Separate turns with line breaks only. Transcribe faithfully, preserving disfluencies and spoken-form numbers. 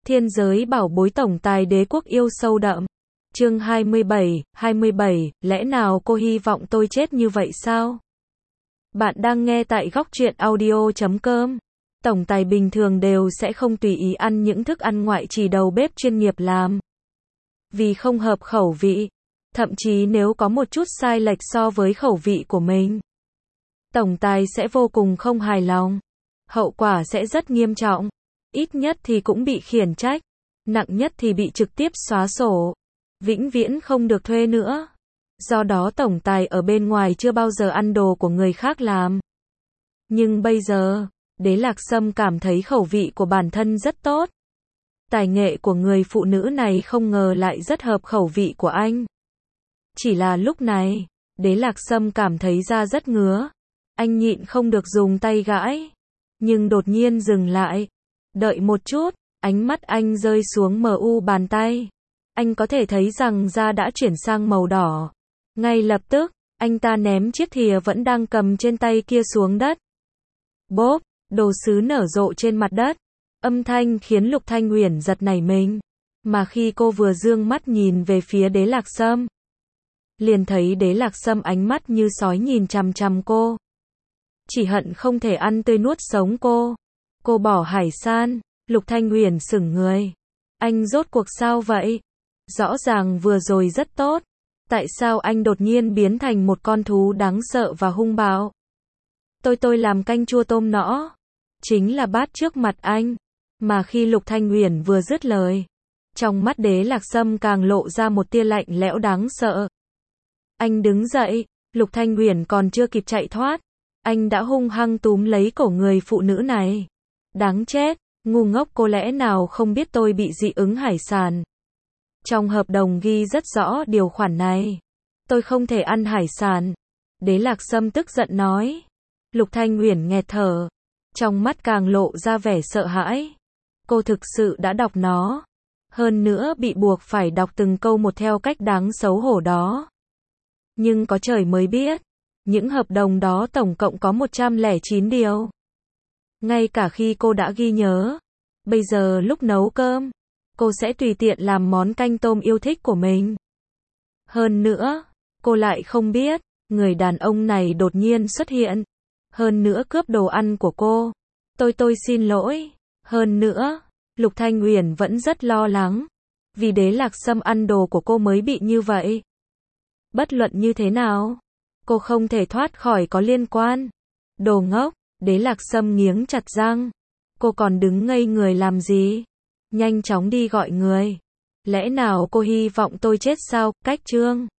Thiên giới bảo bối tổng tài đế quốc yêu sâu đậm. Chương hai mươi bảy, hai mươi bảy, lẽ nào cô hy vọng tôi chết như vậy sao? Bạn đang nghe tại góc truyện audio chấm com. Tổng tài bình thường đều sẽ không tùy ý ăn những thức ăn ngoại chỉ đầu bếp chuyên nghiệp làm. Vì không hợp khẩu vị. Thậm chí nếu có một chút sai lệch so với khẩu vị của mình, tổng tài sẽ vô cùng không hài lòng. Hậu quả sẽ rất nghiêm trọng. Ít nhất thì cũng bị khiển trách. Nặng nhất thì bị trực tiếp xóa sổ. Vĩnh viễn không được thuê nữa. Do đó tổng tài ở bên ngoài chưa bao giờ ăn đồ của người khác làm. Nhưng bây giờ, Đế Lạc Sâm cảm thấy khẩu vị của bản thân rất tốt. Tài nghệ của người phụ nữ này không ngờ lại rất hợp khẩu vị của anh. Chỉ là lúc này, Đế Lạc Sâm cảm thấy da rất ngứa. Anh nhịn không được dùng tay gãi. Nhưng đột nhiên dừng lại. Đợi một chút, ánh mắt anh rơi xuống mờ u bàn tay. Anh có thể thấy rằng da đã chuyển sang màu đỏ. Ngay lập tức, anh ta ném chiếc thìa vẫn đang cầm trên tay kia xuống đất. Bốp, đồ sứ nở rộ trên mặt đất. Âm thanh khiến Lục Thanh Uyển giật nảy mình. Mà khi cô vừa dương mắt nhìn về phía Đế Lạc Sâm, liền thấy Đế Lạc Sâm ánh mắt như sói nhìn chằm chằm cô. Chỉ hận không thể ăn tươi nuốt sống cô. Cô bỏ hải san. Lục Thanh Uyển sững người. Anh rốt cuộc sao vậy? Rõ ràng vừa rồi rất tốt. Tại sao anh đột nhiên biến thành một con thú đáng sợ và hung bạo? Tôi tôi làm canh chua tôm nõ. Chính là bát trước mặt anh. Mà khi Lục Thanh Uyển vừa dứt lời, trong mắt Đế Lạc Sâm càng lộ ra một tia lạnh lẽo đáng sợ. Anh đứng dậy. Lục Thanh Uyển còn chưa kịp chạy thoát, anh đã hung hăng túm lấy cổ người phụ nữ này. Đáng chết, ngu ngốc, cô lẽ nào không biết tôi bị dị ứng hải sản? Trong hợp đồng ghi rất rõ điều khoản này. Tôi không thể ăn hải sản. Đế Lạc Sâm tức giận nói. Lục Thanh Uyển nghẹt thở. Trong mắt càng lộ ra vẻ sợ hãi. Cô thực sự đã đọc nó. Hơn nữa bị buộc phải đọc từng câu một theo cách đáng xấu hổ đó. Nhưng có trời mới biết, những hợp đồng đó tổng cộng có một trăm lẻ chín điều. Ngay cả khi cô đã ghi nhớ, bây giờ lúc nấu cơm, cô sẽ tùy tiện làm món canh tôm yêu thích của mình. Hơn nữa, cô lại không biết, người đàn ông này đột nhiên xuất hiện. Hơn nữa cướp đồ ăn của cô. Tôi tôi xin lỗi. Hơn nữa, Lục Thanh Uyển vẫn rất lo lắng. Vì Đế Lạc Sâm ăn đồ của cô mới bị như vậy. Bất luận như thế nào, cô không thể thoát khỏi có liên quan. Đồ ngốc, Đế Lạc Sâm nghiến chặt răng. Cô còn đứng ngây người làm gì? Nhanh chóng đi gọi người. Lẽ nào cô hy vọng tôi chết sao? Cách chương